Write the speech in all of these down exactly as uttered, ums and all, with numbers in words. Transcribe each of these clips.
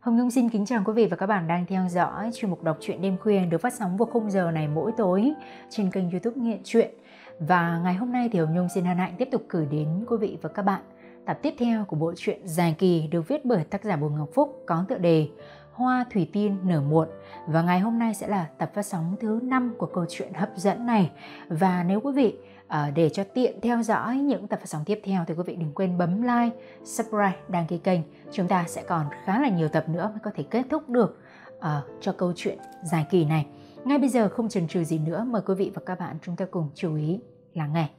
Hồng Nhung xin kính chào quý vị và các bạn đang theo dõi chuyên mục đọc truyện đêm khuya được phát sóng vào khung giờ này mỗi tối trên kênh YouTube Nghiện Truyện. Và ngày hôm nay thì Hồng Nhung xin hân hạnh tiếp tục gửi đến quý vị và các bạn tập tiếp theo của bộ truyện dài kỳ được viết bởi tác giả Bùi Ngọc Phúc có tựa đề Hoa Thủy Tiên Nở Muộn. Và ngày hôm nay sẽ là tập phát sóng thứ năm của câu chuyện hấp dẫn này. Và nếu quý vị uh, để cho tiện theo dõi những tập phát sóng tiếp theo thì quý vị đừng quên bấm like, subscribe, đăng ký kênh. Chúng ta sẽ còn khá là nhiều tập nữa mới có thể kết thúc được uh, cho câu chuyện dài kỳ này. Ngay bây giờ không chần chừ gì nữa, mời quý vị và các bạn chúng ta cùng chú ý lắng nghe.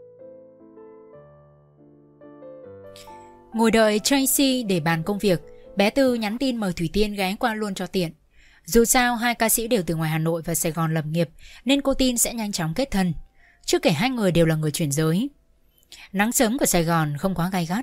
Ngồi đợi Tracy để bàn công việc, bé Tư nhắn tin mời Thủy Tiên ghé qua luôn cho tiện. Dù sao hai ca sĩ đều từ ngoài Hà Nội và Sài Gòn lập nghiệp nên cô tin sẽ nhanh chóng kết thân. Chưa kể hai người đều là người chuyển giới. Nắng sớm của Sài Gòn không quá gay gắt.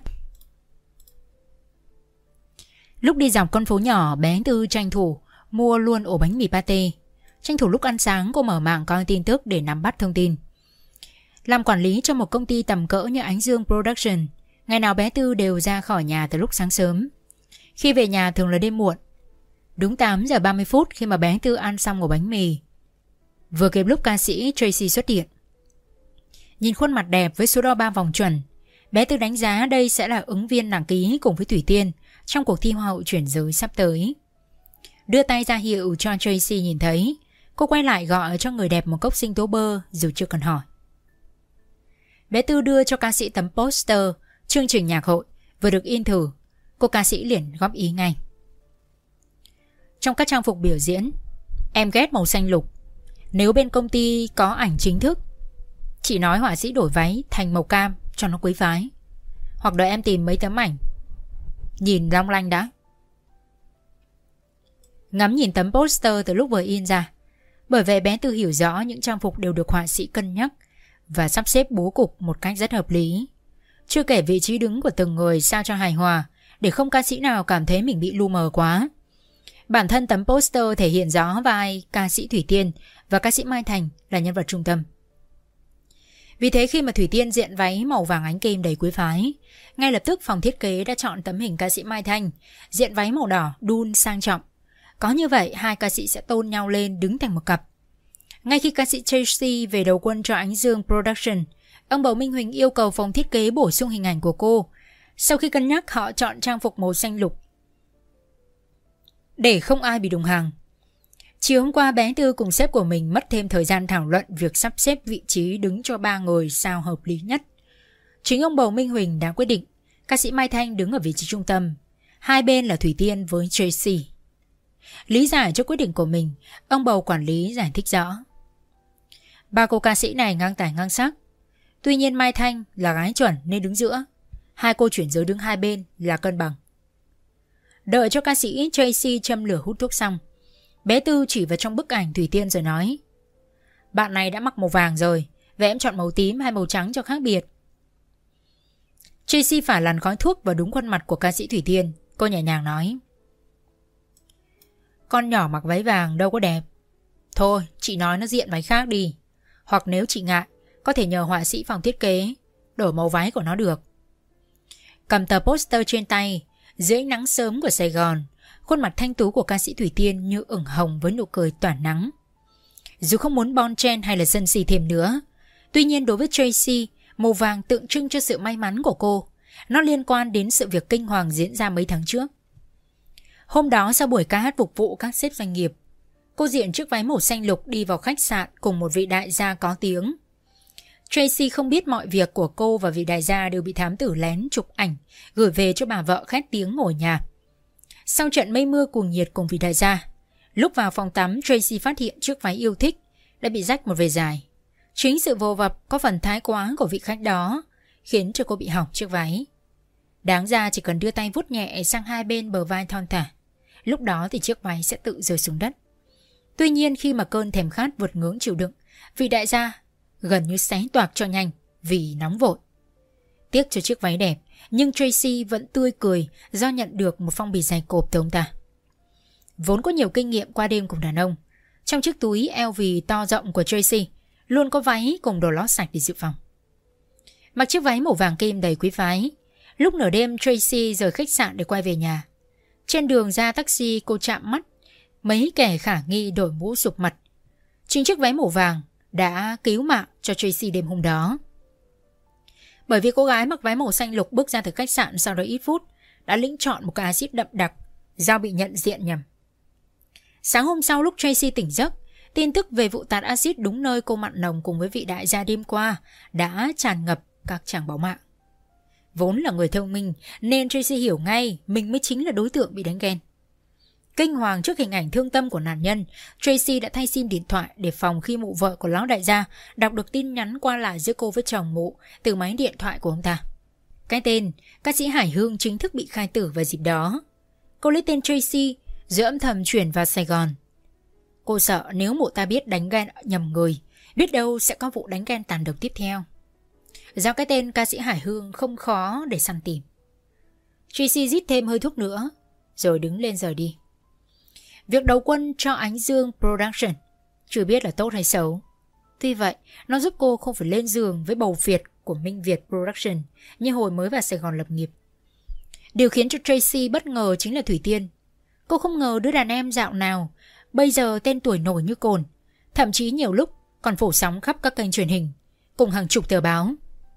Lúc đi dọc con phố nhỏ, bé Tư tranh thủ mua luôn ổ bánh mì pate. Tranh thủ lúc ăn sáng cô mở mạng coi tin tức để nắm bắt thông tin. Làm quản lý cho một công ty tầm cỡ như Ánh Dương Production, ngày nào bé Tư đều ra khỏi nhà từ lúc sáng sớm. Khi về nhà thường là đêm muộn. Đúng tám giờ ba mươi phút khi mà bé Tư ăn xong ổ bánh mì, vừa kịp lúc ca sĩ Tracy xuất hiện. Nhìn khuôn mặt đẹp với số đo ba vòng chuẩn, bé Tư đánh giá đây sẽ là ứng viên đăng ký cùng với Thủy Tiên trong cuộc thi Hoa hậu chuyển giới sắp tới. Đưa tay ra hiệu cho Tracy nhìn thấy, cô quay lại gọi cho người đẹp một cốc sinh tố bơ dù chưa cần hỏi. Bé Tư đưa cho ca sĩ tấm poster chương trình nhạc hội vừa được in thử. Cô ca sĩ liền góp ý ngay. Trong các trang phục biểu diễn, em ghét màu xanh lục. Nếu bên công ty có ảnh chính thức, chị nói họa sĩ đổi váy thành màu cam cho nó quý phái. Hoặc đợi em tìm mấy tấm ảnh nhìn long lanh đã. Ngắm nhìn tấm poster từ lúc vừa in ra, bởi vậy bé Tư hiểu rõ những trang phục đều được họa sĩ cân nhắc và sắp xếp bố cục một cách rất hợp lý. Chưa kể vị trí đứng của từng người sao cho hài hòa, để không ca sĩ nào cảm thấy mình bị lu mờ quá. Bản thân tấm poster thể hiện rõ vai ca sĩ Thủy Tiên và ca sĩ Mai Thành là nhân vật trung tâm. Vì thế khi mà Thủy Tiên diện váy màu vàng ánh kim đầy quý phái, ngay lập tức phòng thiết kế đã chọn tấm hình ca sĩ Mai Thành diện váy màu đỏ đun sang trọng. Có như vậy hai ca sĩ sẽ tôn nhau lên đứng thành một cặp. Ngay khi ca sĩ Tracy về đầu quân cho Ánh Dương Production, ông bầu Minh Huỳnh yêu cầu phòng thiết kế bổ sung hình ảnh của cô. Sau khi cân nhắc, họ chọn trang phục màu xanh lục để không ai bị đụng hàng. Chiều hôm qua, bé Tư cùng sếp của mình mất thêm thời gian thảo luận việc sắp xếp vị trí đứng cho ba người sao hợp lý nhất. Chính ông bầu Minh Huỳnh đã quyết định ca sĩ Mai Thanh đứng ở vị trí trung tâm, hai bên là Thủy Tiên với Tracy. Lý giải cho quyết định của mình, ông bầu quản lý giải thích rõ. Ba cô ca sĩ này ngang tài ngang sắc. Tuy nhiên Mai Thanh là gái chuẩn nên đứng giữa, hai cô chuyển giới đứng hai bên là cân bằng. Đợi cho ca sĩ Tracy châm lửa hút thuốc xong, bé Tư chỉ vào trong bức ảnh Thủy Tiên rồi nói: Bạn này đã mặc màu vàng rồi, vậy em chọn màu tím hay màu trắng cho khác biệt. Tracy phả làn khói thuốc vào đúng khuôn mặt của ca sĩ Thủy Tiên. Cô nhẹ nhàng nói: Con nhỏ mặc váy vàng đâu có đẹp. Thôi chị nói nó diện váy khác đi. Hoặc nếu chị ngại, có thể nhờ họa sĩ phòng thiết kế đổi màu váy của nó được. Cầm tờ poster trên tay, dưới ánh nắng sớm của Sài Gòn, khuôn mặt thanh tú của ca sĩ Thủy Tiên như ửng hồng với nụ cười tỏa nắng. Dù không muốn bon chen hay là sân si thêm nữa, tuy nhiên đối với Tracy, màu vàng tượng trưng cho sự may mắn của cô. Nó liên quan đến sự việc kinh hoàng diễn ra mấy tháng trước. Hôm đó sau buổi ca hát phục vụ các sếp doanh nghiệp, cô diện chiếc váy màu xanh lục đi vào khách sạn cùng một vị đại gia có tiếng. Tracy không biết mọi việc của cô và vị đại gia đều bị thám tử lén chụp ảnh gửi về cho bà vợ khét tiếng ngồi nhà. Sau trận mây mưa cuồng nhiệt cùng vị đại gia, lúc vào phòng tắm Tracy phát hiện chiếc váy yêu thích đã bị rách một vệt dài. Chính sự vô vập có phần thái quá của vị khách đó khiến cho cô bị hỏng chiếc váy. Đáng ra chỉ cần đưa tay vuốt nhẹ sang hai bên bờ vai thon thả, lúc đó thì chiếc váy sẽ tự rơi xuống đất. Tuy nhiên khi mà cơn thèm khát vượt ngưỡng chịu đựng, vị đại gia gần như xé toạc cho nhanh vì nóng vội. Tiếc cho chiếc váy đẹp, nhưng Tracy vẫn tươi cười do nhận được một phong bì dày cộp từ ông ta. Vốn có nhiều kinh nghiệm qua đêm cùng đàn ông, trong chiếc túi eo vì to rộng của Tracy luôn có váy cùng đồ lót sạch để dự phòng. Mặc chiếc váy màu vàng kim đầy quý phái, lúc nửa đêm Tracy rời khách sạn để quay về nhà. Trên đường ra taxi, cô chạm mắt mấy kẻ khả nghi đội mũ sụp mặt. Chính chiếc váy màu vàng đã cứu mạng cho Tracy đêm hôm đó. Bởi vì cô gái mặc váy màu xanh lục bước ra từ khách sạn sau đó ít phút đã lĩnh chọn một cái axit đậm đặc, do bị nhận diện nhầm. Sáng hôm sau lúc Tracy tỉnh giấc, tin tức về vụ tạt axit đúng nơi cô mặn nồng cùng với vị đại gia đêm qua đã tràn ngập các trang báo mạng. Vốn là người thông minh nên Tracy hiểu ngay mình mới chính là đối tượng bị đánh ghen. Kinh hoàng trước hình ảnh thương tâm của nạn nhân, Tracy đã thay sim điện thoại để phòng khi mụ vợ của lão đại gia đọc được tin nhắn qua lại giữa cô với chồng mụ từ máy điện thoại của ông ta. Cái tên ca sĩ Hải Hương chính thức bị khai tử vào dịp đó. Cô lấy tên Tracy rồi âm thầm chuyển vào Sài Gòn. Cô sợ nếu mụ ta biết đánh ghen nhầm người, biết đâu sẽ có vụ đánh ghen tàn độc tiếp theo. Do cái tên ca sĩ Hải Hương không khó để săn tìm. Tracy rít thêm hơi thuốc nữa rồi đứng lên rời đi. Việc đầu quân cho Ánh Dương Production chưa biết là tốt hay xấu. Tuy vậy, nó giúp cô không phải lên giường với bầu Việt của Minh Việt Production như hồi mới vào Sài Gòn lập nghiệp. Điều khiến cho Tracy bất ngờ chính là Thủy Tiên. Cô không ngờ đứa đàn em dạo nào bây giờ tên tuổi nổi như cồn, thậm chí nhiều lúc còn phủ sóng khắp các kênh truyền hình cùng hàng chục tờ báo.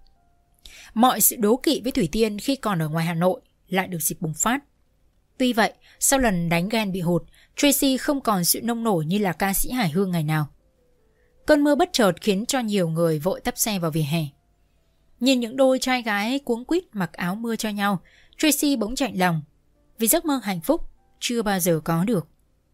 Mọi sự đố kỵ với Thủy Tiên khi còn ở ngoài Hà Nội lại được dịp bùng phát. Tuy vậy, sau lần đánh ghen bị hụt, Tracy không còn sự nông nổi như là ca sĩ Hải Hương ngày nào. Cơn mưa bất chợt khiến cho nhiều người vội tấp xe vào vỉa hè. Nhìn những đôi trai gái cuống quýt mặc áo mưa cho nhau, Tracy bỗng chạnh lòng vì giấc mơ hạnh phúc chưa bao giờ có được.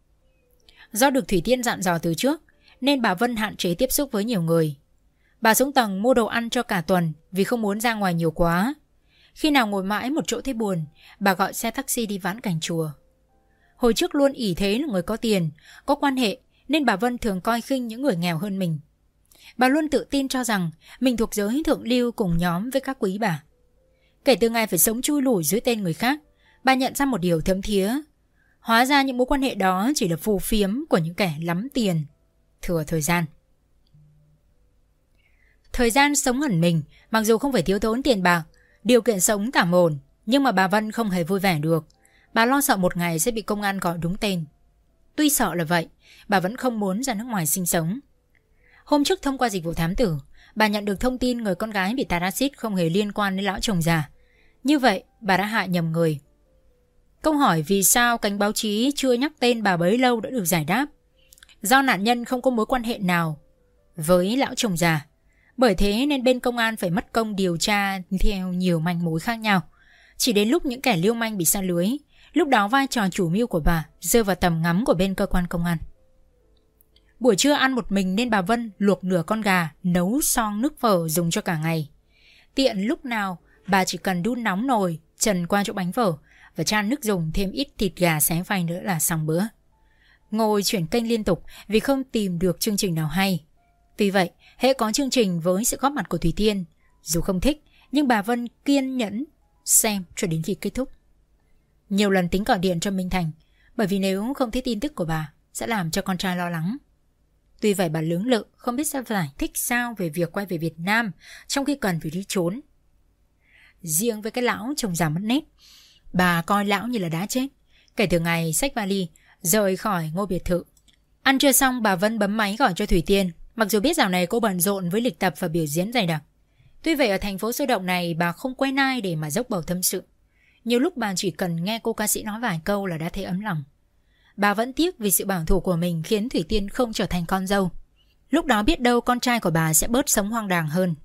Do được Thủy Tiên dặn dò từ trước nên bà Vân hạn chế tiếp xúc với nhiều người. Bà xuống tầng mua đồ ăn cho cả tuần vì không muốn ra ngoài nhiều quá. Khi nào ngồi mãi một chỗ thấy buồn, bà gọi xe taxi đi vãn cảnh chùa. Hồi trước luôn ỷ thế là người có tiền, có quan hệ nên bà Vân thường coi khinh những người nghèo hơn mình. Bà luôn tự tin cho rằng mình thuộc giới thượng lưu cùng nhóm với các quý bà. Kể từ ngày phải sống chui lủi dưới tên người khác, bà nhận ra một điều thấm thía. Hóa ra những mối quan hệ đó chỉ là phù phiếm của những kẻ lắm tiền, thừa thời gian. Thời gian sống ẩn mình, mặc dù không phải thiếu thốn tiền bạc, điều kiện sống tạm ổn, nhưng mà bà Vân không hề vui vẻ được. Bà lo sợ một ngày sẽ bị công an gọi đúng tên. Tuy sợ là vậy, bà vẫn không muốn ra nước ngoài sinh sống. Hôm trước thông qua dịch vụ thám tử, bà nhận được thông tin người con gái bị tạt axit không hề liên quan đến lão chồng già. Như vậy, bà đã hại nhầm người. Câu hỏi vì sao cánh báo chí chưa nhắc tên bà bấy lâu đã được giải đáp. Do nạn nhân không có mối quan hệ nào với lão chồng già. Bởi thế nên bên công an phải mất công điều tra theo nhiều manh mối khác nhau. Chỉ đến lúc những kẻ lưu manh bị sa lưới, lúc đó vai trò chủ mưu của bà rơi vào tầm ngắm của bên cơ quan công an. Buổi trưa ăn một mình nên bà Vân luộc nửa con gà, nấu xong nước phở dùng cho cả ngày. Tiện lúc nào bà chỉ cần đun nóng nồi, trần qua chỗ bánh phở và chan nước dùng thêm ít thịt gà xé phay nữa là xong bữa. Ngồi chuyển kênh liên tục vì không tìm được chương trình nào hay. Tuy vậy, hễ có chương trình với sự góp mặt của Thủy Tiên, dù không thích nhưng bà Vân kiên nhẫn xem cho đến khi kết thúc. Nhiều lần tính gọi điện cho Minh Thành, bởi vì nếu không thấy tin tức của bà sẽ làm cho con trai lo lắng. Tuy vậy bà lưỡng lự không biết sẽ giải thích sao về việc quay về Việt Nam trong khi cần phải đi trốn. Riêng với cái lão chồng già mất nét, bà coi lão như là đã chết. Kể từ ngày xách vali rời khỏi ngôi biệt thự. Ăn trưa xong bà Vân bấm máy gọi cho Thủy Tiên. Mặc dù biết dạo này cô bận rộn với lịch tập và biểu diễn dày đặc. Tuy vậy ở thành phố sôi động này bà không quen ai để mà dốc bầu tâm sự. Nhiều lúc bà chỉ cần nghe cô ca sĩ nói vài câu là đã thấy ấm lòng. Bà vẫn tiếc vì sự bảo thủ của mình khiến Thủy Tiên không trở thành con dâu. Lúc đó biết đâu con trai của bà sẽ bớt sống hoang đàng hơn.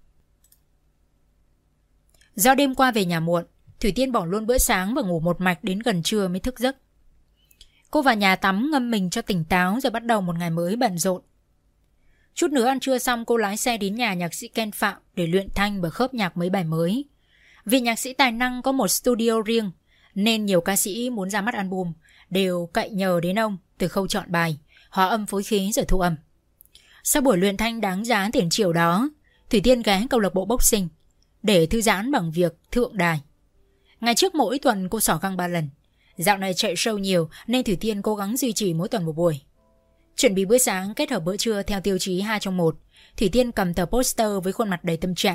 Do đêm qua về nhà muộn, Thủy Tiên bỏ luôn bữa sáng và ngủ một mạch đến gần trưa mới thức giấc. Cô vào nhà tắm ngâm mình cho tỉnh táo rồi bắt đầu một ngày mới bận rộn. Chút nữa ăn trưa xong cô lái xe đến nhà nhạc sĩ Ken Phạm để luyện thanh và khớp nhạc mấy bài mới. Vì nhạc sĩ tài năng có một studio riêng nên nhiều ca sĩ muốn ra mắt album đều cậy nhờ đến ông từ khâu chọn bài, hóa âm phối khí rồi thu âm. Sau buổi luyện thanh đáng giá tiền triệu đó, Thủy Tiên ghé câu lạc bộ boxing để thư giãn bằng việc thượng đài. Ngày trước mỗi tuần cô xỏ găng ba lần. Dạo này chạy show nhiều nên Thủy Tiên cố gắng duy trì mỗi tuần một buổi. Chuẩn bị bữa sáng kết hợp bữa trưa theo tiêu chí hai trong một, Thủy Tiên cầm tờ poster với khuôn mặt đầy tâm trạng.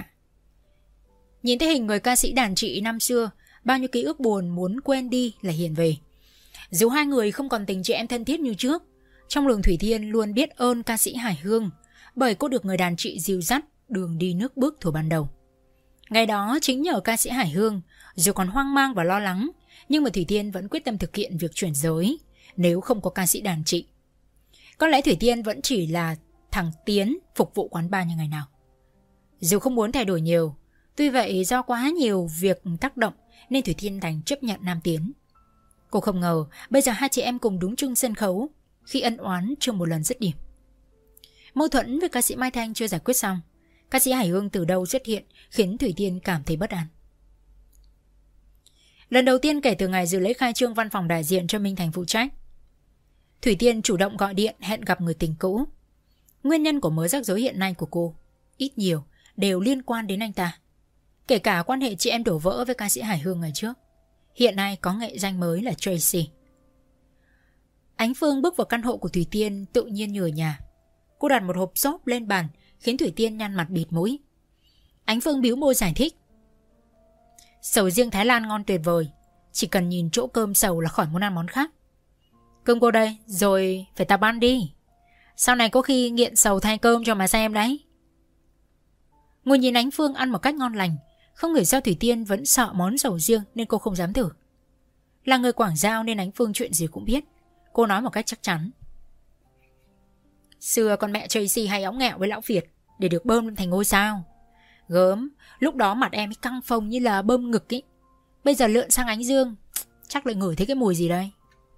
Nhìn thấy hình người ca sĩ đàn chị năm xưa, bao nhiêu ký ức buồn muốn quên đi là hiện về. Dù hai người không còn tình chị em thân thiết như trước, trong lòng Thủy Tiên luôn biết ơn ca sĩ Hải Hương, bởi cô được người đàn chị dìu dắt đường đi nước bước thuở ban đầu. Ngày đó chính nhờ ca sĩ Hải Hương, dù còn hoang mang và lo lắng, nhưng mà Thủy Tiên vẫn quyết tâm thực hiện việc chuyển giới. Nếu không có ca sĩ đàn chị, có lẽ Thủy Tiên vẫn chỉ là thằng Tiến phục vụ quán bar như ngày nào. Dù không muốn thay đổi nhiều, tuy vậy do quá nhiều việc tác động nên Thủy Tiên đành chấp nhận Nam Tiến. Cô không ngờ bây giờ hai chị em cùng đúng chung sân khấu khi ân oán chưa một lần dứt điểm. Mâu thuẫn với ca sĩ Mai Thanh chưa giải quyết xong, ca sĩ Hải Hương từ đâu xuất hiện khiến Thủy Tiên cảm thấy bất an. Lần đầu tiên kể từ ngày dự lễ khai trương văn phòng đại diện cho Minh Thành phụ trách, Thủy Tiên chủ động gọi điện hẹn gặp người tình cũ. Nguyên nhân của mớ rắc rối hiện nay của cô ít nhiều đều liên quan đến anh ta. Kể cả quan hệ chị em đổ vỡ với ca sĩ Hải Hương ngày trước, hiện nay có nghệ danh mới là Tracy. Ánh Phương bước vào căn hộ của Thủy Tiên tự nhiên như ở nhà. Cô đặt một hộp xốp lên bàn khiến Thủy Tiên nhăn mặt bịt mũi. Ánh Phương bĩu môi giải thích: Sầu riêng Thái Lan ngon tuyệt vời, chỉ cần nhìn chỗ cơm sầu là khỏi muốn ăn món khác. Cơm cô đây, rồi phải tập ăn đi. Sau này có khi nghiện sầu thay cơm cho mà xem đấy. Ngồi nhìn Ánh Phương ăn một cách ngon lành, không hiểu sao Thủy Tiên vẫn sợ món sầu riêng nên cô không dám thử. Là người Quảng Giao nên Ánh Phương chuyện gì cũng biết. Cô nói một cách chắc chắn: Xưa con mẹ Tracy hay óng nghẹo với lão Việt để được bơm lên thành ngôi sao. Gớm, lúc đó mặt em ấy căng phồng như là bơm ngực ý. Bây giờ lượn sang Ánh Dương, chắc lại ngửi thấy cái mùi gì đây.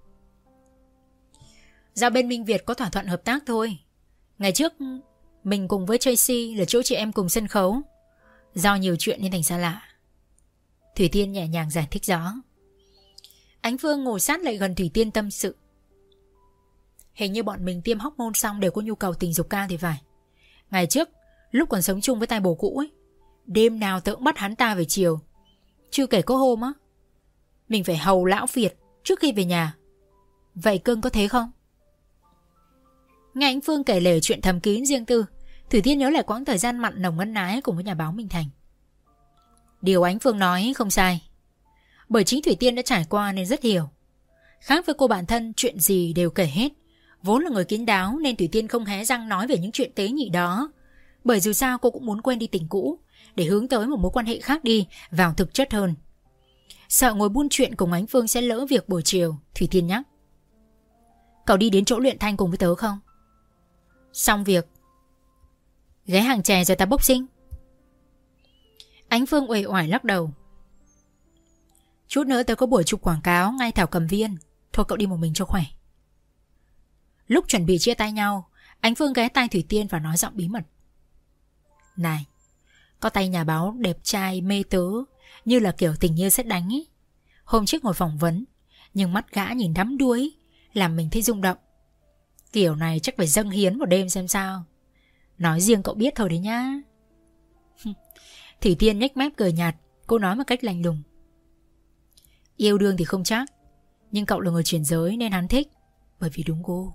Giao bên Minh Việt có thỏa thuận hợp tác thôi. Ngày trước mình cùng với Tracy là chỗ chị em cùng sân khấu, do nhiều chuyện nên thành xa lạ. Thủy Tiên nhẹ nhàng giải thích rõ. Ánh Phương ngồi sát lại gần Thủy Tiên tâm sự: Hình như bọn mình tiêm hormone xong đều có nhu cầu tình dục cao thì phải. Ngày trước lúc còn sống chung với tay bồ cũ ấy, đêm nào tớ cũng bắt hắn ta về chiều. Chưa kể có hôm á, mình phải hầu lão Việt trước khi về nhà. Vậy cưng có thế không? Nghe Ánh Phương kể lể chuyện thầm kín riêng tư, Thủy Tiên nhớ lại quãng thời gian mặn nồng ân ái cùng với nhà báo Minh Thành. Điều Ánh Phương nói không sai, bởi chính Thủy Tiên đã trải qua nên rất hiểu. Khác với cô bạn thân, chuyện gì đều kể hết. Vốn là người kín đáo nên Thủy Tiên không hé răng nói về những chuyện tế nhị đó, bởi dù sao cô cũng muốn quên đi tình cũ để hướng tới một mối quan hệ khác đi, vào thực chất hơn. Sợ ngồi buôn chuyện cùng Ánh Phương sẽ lỡ việc buổi chiều, Thủy Tiên nhắc: Cậu đi đến chỗ luyện thanh cùng với tớ không? Xong việc ghé hàng chè rồi ta boxing. Ánh Phương uể oải lắc đầu: Chút nữa tớ có buổi chụp quảng cáo ngay Thảo Cầm Viên, thôi cậu đi một mình cho khỏe. Lúc chuẩn bị chia tay nhau, Ánh Phương ghé tai Thủy Tiên và nói giọng bí mật: Này, có tay nhà báo đẹp trai mê tớ, như là kiểu tình yêu sét đánh ấy. Hôm trước ngồi phỏng vấn, nhưng mắt gã nhìn đắm đuối, làm mình thấy rung động. Kiểu này chắc phải dâng hiến một đêm xem sao. Nói riêng cậu biết thôi đấy nhá. Thủy Tiên nhếch mép cười nhạt. Cô nói một cách lạnh lùng: Yêu đương thì không chắc, nhưng cậu là người chuyển giới nên hắn thích, bởi vì đúng cô.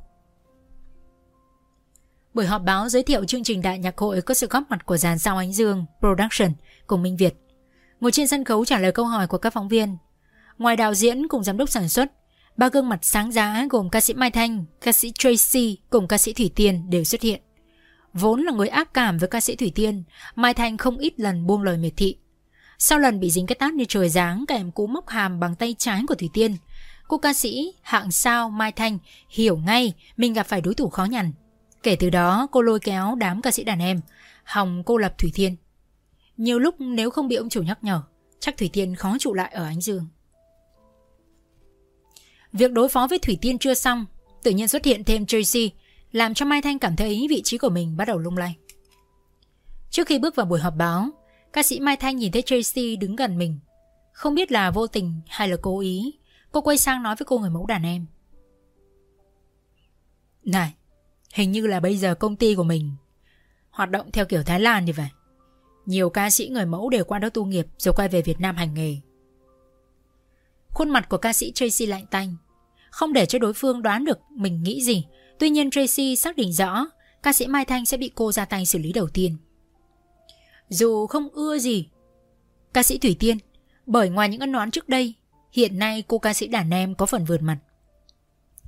Buổi họp báo giới thiệu chương trình đại nhạc hội có sự góp mặt của dàn sao Ánh Dương Production cùng Minh Việt. Ngồi trên sân khấu trả lời câu hỏi của các phóng viên. Ngoài đạo diễn cùng giám đốc sản xuất, ba gương mặt sáng giá gồm ca sĩ Mai Thanh, ca sĩ Tracy cùng ca sĩ Thủy Tiên đều xuất hiện. Vốn là người ác cảm với ca sĩ Thủy Tiên, Mai Thanh không ít lần buông lời miệt thị. Sau lần bị dính cái tát như trời giáng kèm cú móc hàm bằng tay trái của Thủy Tiên, cô ca sĩ hạng sao Mai Thanh hiểu ngay mình gặp phải đối thủ khó nhằn. Kể từ đó cô lôi kéo đám ca sĩ đàn em hòng cô lập Thủy Tiên. Nhiều lúc nếu không bị ông chủ nhắc nhở, chắc Thủy Tiên khó trụ lại ở Ánh Dương. Việc đối phó với Thủy Tiên chưa xong, tự nhiên xuất hiện thêm Tracy, làm cho Mai Thanh cảm thấy vị trí của mình bắt đầu lung lay. Trước khi bước vào buổi họp báo, ca sĩ Mai Thanh nhìn thấy Tracy đứng gần mình. Không biết là vô tình hay là cố ý, cô quay sang nói với cô người mẫu đàn em: Này, hình như là bây giờ công ty của mình hoạt động theo kiểu Thái Lan thì phải. Nhiều ca sĩ người mẫu đều qua đó tu nghiệp rồi quay về Việt Nam hành nghề. Khuôn mặt của ca sĩ Tracy lạnh tanh, không để cho đối phương đoán được mình nghĩ gì. Tuy nhiên Tracy xác định rõ ca sĩ Mai Thanh sẽ bị cô ra tay xử lý đầu tiên. Dù không ưa gì ca sĩ Thủy Tiên, bởi ngoài những ân oán trước đây, hiện nay cô ca sĩ đàn em có phần vượt mặt.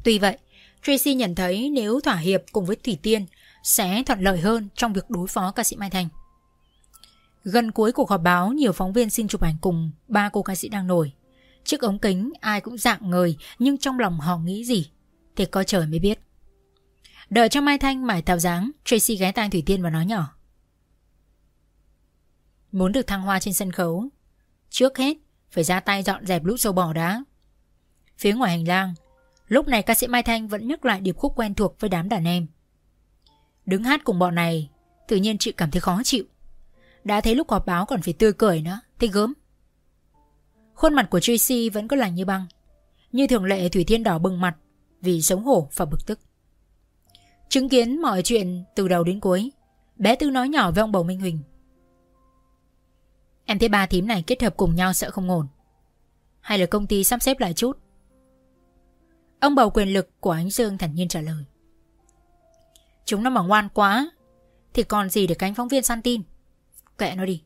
Tuy vậy, Tracy nhận thấy nếu thỏa hiệp cùng với Thủy Tiên sẽ thuận lợi hơn trong việc đối phó ca sĩ Mai Thanh. Gần cuối cuộc họp báo, nhiều phóng viên xin chụp ảnh cùng ba cô ca sĩ đang nổi. Trước ống kính ai cũng rạng ngời, nhưng trong lòng họ nghĩ gì thì có trời mới biết. Đợi cho Mai Thanh mải thao dáng, Tracy ghé tai Thủy Tiên và nói nhỏ: muốn được thăng hoa trên sân khấu, trước hết phải ra tay dọn dẹp lũ sâu bò đã. Phía ngoài hành lang, lúc này ca sĩ Mai Thanh vẫn nhắc lại điệp khúc quen thuộc với đám đàn em. Đứng hát cùng bọn này, tự nhiên chị cảm thấy khó chịu. Đã thấy lúc họp báo còn phải tươi cười nữa, thấy gớm. Khuôn mặt của Tracy vẫn có lành như băng. Như thường lệ, Thủy Tiên đỏ bừng mặt vì xấu hổ và bực tức. Chứng kiến mọi chuyện từ đầu đến cuối, bé Tư nói nhỏ với ông bầu Minh Huỳnh: em thấy ba thím này kết hợp cùng nhau sợ không ổn. Hay là công ty sắp xếp lại chút? Ông bầu quyền lực của Ánh Dương thản nhiên trả lời: chúng nó mà ngoan quá thì còn gì để cánh phóng viên săn tin. Kệ nó đi.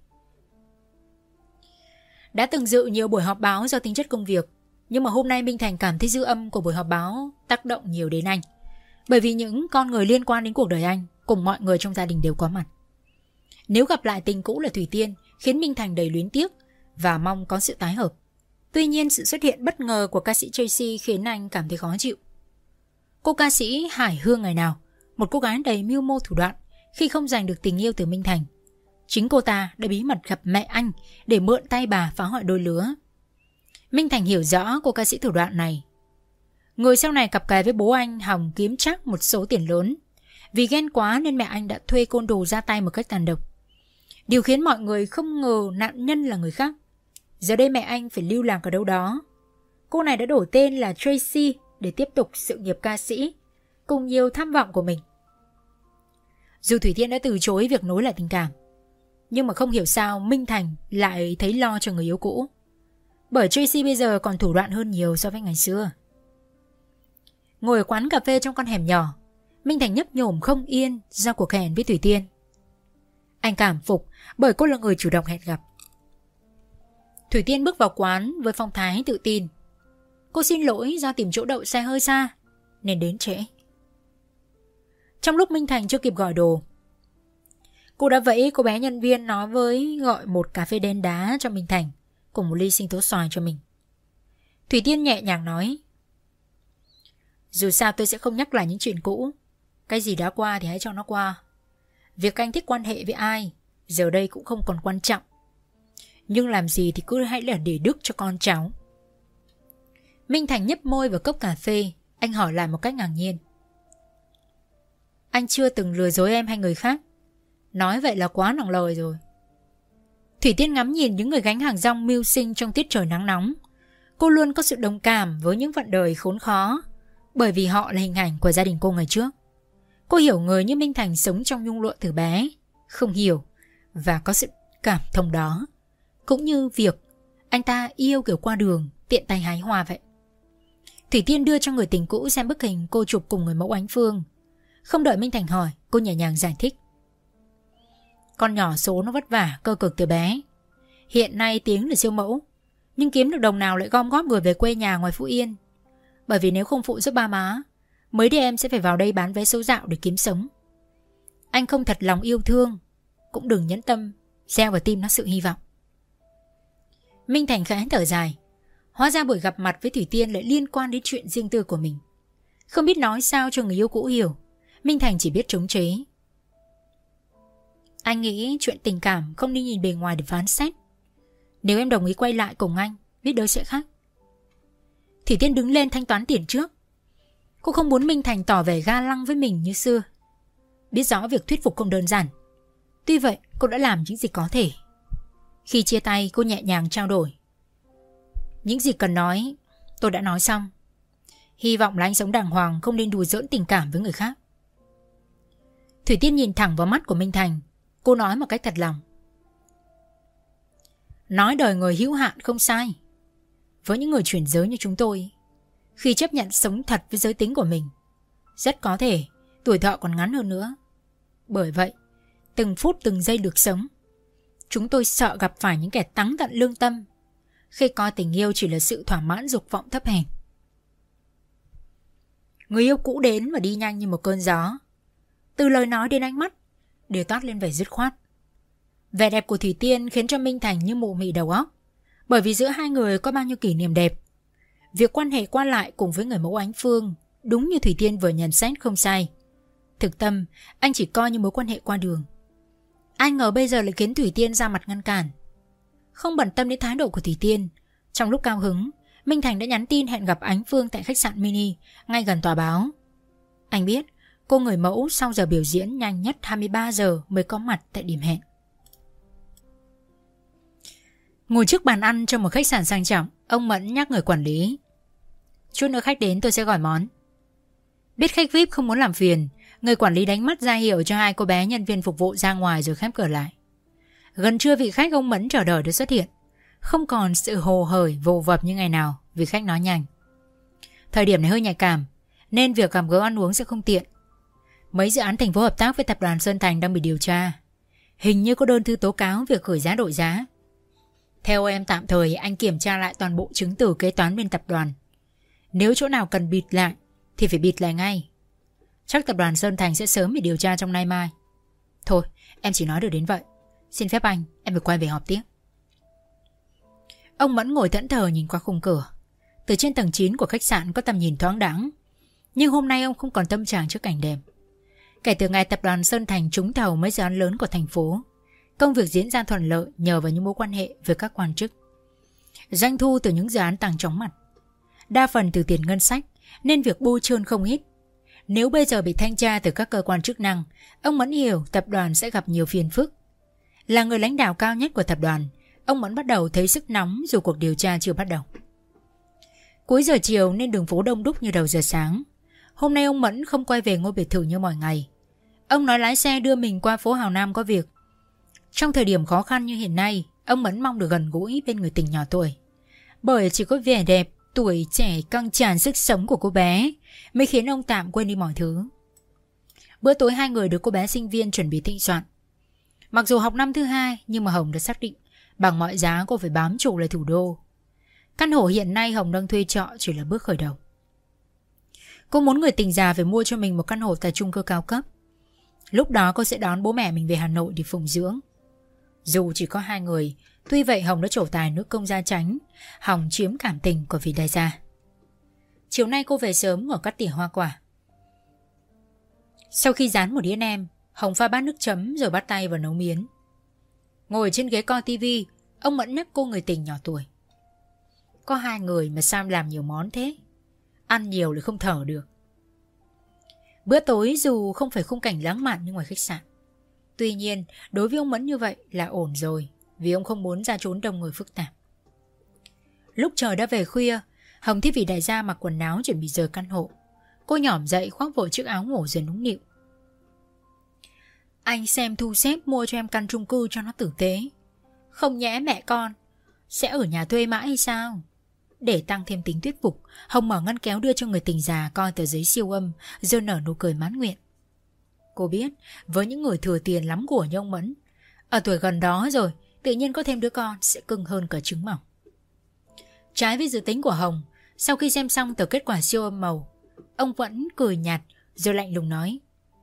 Đã từng dự nhiều buổi họp báo do tính chất công việc, nhưng mà hôm nay Minh Thành cảm thấy dư âm của buổi họp báo tác động nhiều đến anh, bởi vì những con người liên quan đến cuộc đời anh cùng mọi người trong gia đình đều có mặt. Nếu gặp lại tình cũ là Thủy Tiên khiến Minh Thành đầy luyến tiếc và mong có sự tái hợp. Tuy nhiên, sự xuất hiện bất ngờ của ca sĩ Tracy khiến anh cảm thấy khó chịu. Cô ca sĩ Hải Hương ngày nào, một cô gái đầy mưu mô thủ đoạn, khi không giành được tình yêu từ Minh Thành, chính cô ta đã bí mật gặp mẹ anh để mượn tay bà phá hoại đôi lứa. Minh Thành hiểu rõ cô ca sĩ thủ đoạn này. Người sau này cặp kè với bố anh hòng kiếm chắc một số tiền lớn. Vì ghen quá nên mẹ anh đã thuê côn đồ ra tay một cách tàn độc. Điều khiến mọi người không ngờ nạn nhân là người khác. Giờ đây mẹ anh phải lưu lạc ở đâu đó. Cô này đã đổi tên là Tracy để tiếp tục sự nghiệp ca sĩ cùng nhiều tham vọng của mình. Dù Thủy Tiên đã từ chối việc nối lại tình cảm, nhưng mà không hiểu sao Minh Thành lại thấy lo cho người yêu cũ. Bởi Tracy bây giờ còn thủ đoạn hơn nhiều so với ngày xưa. Ngồi ở quán cà phê trong con hẻm nhỏ, Minh Thành nhấp nhổm không yên do cuộc hẹn với Thủy Tiên. Anh cảm phục bởi cô là người chủ động hẹn gặp. Thủy Tiên bước vào quán với phong thái tự tin. Cô xin lỗi do tìm chỗ đậu xe hơi xa nên đến trễ. Trong lúc Minh Thành chưa kịp gọi đồ, cô đã vẫy cô bé nhân viên nói với gọi một cà phê đen đá cho Minh Thành cùng một ly sinh tố xoài cho mình. Thủy Tiên nhẹ nhàng nói: dù sao tôi sẽ không nhắc lại những chuyện cũ. Cái gì đã qua thì hãy cho nó qua. Việc anh thích quan hệ với ai giờ đây cũng không còn quan trọng. Nhưng làm gì thì cứ hãy là để đức cho con cháu. Minh Thành nhấp môi vào cốc cà phê. Anh hỏi lại một cách ngạc nhiên: anh chưa từng lừa dối em hay người khác? Nói vậy là quá nặng lời rồi. Thủy Tiên ngắm nhìn những người gánh hàng rong mưu sinh trong tiết trời nắng nóng. Cô luôn có sự đồng cảm với những phận đời khốn khó, bởi vì họ là hình ảnh của gia đình cô ngày trước. Cô hiểu người như Minh Thành sống trong nhung lụa từ bé, không hiểu và có sự cảm thông đó. Cũng như việc anh ta yêu kiểu qua đường, tiện tay hái hoa vậy. Thủy Tiên đưa cho người tình cũ xem bức hình cô chụp cùng người mẫu Ánh Phương. Không đợi Minh Thành hỏi, cô nhẹ nhàng giải thích: con nhỏ số nó vất vả, cơ cực từ bé. Hiện nay tiếng là siêu mẫu, nhưng kiếm được đồng nào lại gom góp người về quê nhà ngoài Phú Yên. Bởi vì nếu không phụ giúp ba má, mấy đứa em sẽ phải vào đây bán vé số dạo để kiếm sống. Anh không thật lòng yêu thương, cũng đừng nhẫn tâm gieo vào tim nó sự hy vọng. Minh Thành khẽ thở dài. Hóa ra buổi gặp mặt với Thủy Tiên lại liên quan đến chuyện riêng tư của mình. Không biết nói sao cho người yêu cũ hiểu, Minh Thành chỉ biết chống chế. Anh nghĩ chuyện tình cảm không nên nhìn bề ngoài để phán xét. Nếu em đồng ý quay lại cùng anh, biết đâu sẽ khác. Thủy Tiên đứng lên thanh toán tiền trước. Cô không muốn Minh Thành tỏ vẻ ga lăng với mình như xưa. Biết rõ việc thuyết phục không đơn giản. Tuy vậy cô đã làm những gì có thể. Khi chia tay cô nhẹ nhàng trao đổi: những gì cần nói tôi đã nói xong. Hy vọng là anh sống đàng hoàng, không nên đùa giỡn tình cảm với người khác. Thủy Tiên nhìn thẳng vào mắt của Minh Thành. Cô nói một cách thật lòng: nói đời người hữu hạn không sai. Với những người chuyển giới như chúng tôi, khi chấp nhận sống thật với giới tính của mình, rất có thể tuổi thọ còn ngắn hơn nữa. Bởi vậy, từng phút từng giây được sống, chúng tôi sợ gặp phải những kẻ táng tận lương tâm khi coi tình yêu chỉ là sự thỏa mãn dục vọng thấp hèn. Người yêu cũ đến và đi nhanh như một cơn gió. Từ lời nói đến ánh mắt đều toát lên vẻ dứt khoát. Vẻ đẹp của Thủy Tiên khiến cho Minh Thành như mụ mị đầu óc, bởi vì giữa hai người có bao nhiêu kỷ niệm đẹp. Việc quan hệ qua lại cùng với người mẫu Ánh Phương đúng như Thủy Tiên vừa nhận xét không sai. Thực tâm anh chỉ coi như mối quan hệ qua đường. Ai ngờ bây giờ lại khiến Thủy Tiên ra mặt ngăn cản. Không bận tâm đến thái độ của Thủy Tiên, trong lúc cao hứng, Minh Thành đã nhắn tin hẹn gặp Ánh Phương tại khách sạn mini ngay gần tòa báo. Anh biết cô người mẫu sau giờ biểu diễn nhanh nhất hai mươi ba giờ mới có mặt tại điểm hẹn. Ngồi trước bàn ăn trong một khách sạn sang trọng, ông Mẫn nhắc người quản lý: chút nữa khách đến tôi sẽ gọi món. Biết khách vi ai pi không muốn làm phiền, người quản lý đánh mắt ra hiệu cho hai cô bé nhân viên phục vụ ra ngoài rồi khép cửa lại. Gần trưa vị khách ông Mẫn chờ đợi đã xuất hiện, không còn sự hồ hởi vồ vập như ngày nào vì khách nói nhanh. Thời điểm này hơi nhạy cảm nên việc gặp gỡ ăn uống sẽ không tiện. Mấy dự án thành phố hợp tác với tập đoàn Sơn Thành đang bị điều tra. Hình như có đơn thư tố cáo việc khởi giá đội giá. Theo em tạm thời anh kiểm tra lại toàn bộ chứng từ kế toán bên tập đoàn. Nếu chỗ nào cần bịt lại thì phải bịt lại ngay. Chắc tập đoàn Sơn Thành sẽ sớm bị điều tra trong nay mai. Thôi em chỉ nói được đến vậy. Xin phép anh, em phải quay về họp tiếp. Ông Mẫn ngồi thẫn thờ nhìn qua khung cửa. Từ trên tầng chín của khách sạn có tầm nhìn thoáng đãng, nhưng hôm nay ông không còn tâm trạng trước cảnh đẹp. Kể từ ngày tập đoàn Sơn Thành trúng thầu mấy dự án lớn của thành phố, công việc diễn ra thuận lợi nhờ vào những mối quan hệ với các quan chức. Doanh thu từ những dự án tăng chóng mặt, đa phần từ tiền ngân sách, nên việc bôi trơn không ít. Nếu bây giờ bị thanh tra từ các cơ quan chức năng, ông Mẫn hiểu tập đoàn sẽ gặp nhiều phiền phức. Là người lãnh đạo cao nhất của tập đoàn, ông Mẫn bắt đầu thấy sức nóng dù cuộc điều tra chưa bắt đầu. Cuối giờ chiều nên đường phố đông đúc như đầu giờ sáng. Hôm nay ông Mẫn không quay về ngôi biệt thự như mọi ngày. Ông nói lái xe đưa mình qua phố Hào Nam có việc. Trong thời điểm khó khăn như hiện nay, ông Mẫn mong được gần gũi bên người tình nhỏ tuổi. Bởi chỉ có vẻ đẹp, tuổi trẻ căng tràn sức sống của cô bé mới khiến ông tạm quên đi mọi thứ. Bữa tối hai người được cô bé sinh viên chuẩn bị thịnh soạn. Mặc dù học năm thứ hai nhưng mà Hồng đã xác định bằng mọi giá cô phải bám trụ lại thủ đô. Căn hộ hiện nay Hồng đang thuê trọ chỉ là bước khởi đầu. Cô muốn người tình già phải mua cho mình một căn hộ tại chung cư cao cấp. Lúc đó cô sẽ đón bố mẹ mình về Hà Nội để phụng dưỡng. Dù chỉ có hai người, tuy vậy Hồng đã trổ tài nước công gia chánh, Hồng chiếm cảm tình của vị đại gia. Chiều nay cô về sớm ngồi cắt tỉa hoa quả. Sau khi dán một đĩa nem, Hồng pha bát nước chấm rồi bắt tay vào nấu miến. Ngồi trên ghế coi tivi, ông Mẫn nhắc cô người tình nhỏ tuổi: có hai người mà sao làm nhiều món thế? Ăn nhiều lại không thở được. Bữa tối dù không phải khung cảnh lãng mạn như ngoài khách sạn, tuy nhiên đối với ông Mẫn như vậy là ổn rồi, vì ông không muốn ra trốn đông người phức tạp. Lúc trời đã về khuya, Hồng thấy vị đại gia mặc quần áo chuẩn bị rời căn hộ. Cô nhỏm dậy khoác vội chiếc áo ngủ rồi nũng nịu: anh xem thu xếp mua cho em căn chung cư cho nó tử tế. Không nhẽ mẹ con sẽ ở nhà thuê mãi hay sao? Để tăng thêm tính thuyết phục, Hồng mở ngăn kéo đưa cho người tình già coi tờ giấy siêu âm rồi nở nụ cười mãn nguyện. Cô biết với những người thừa tiền lắm của như ông Mẫn, ở tuổi gần đó rồi tự nhiên có thêm đứa con sẽ cưng hơn cả trứng mỏng. Trái với dự tính của Hồng, sau khi xem xong tờ kết quả siêu âm màu, ông vẫn cười nhạt rồi lạnh lùng nói: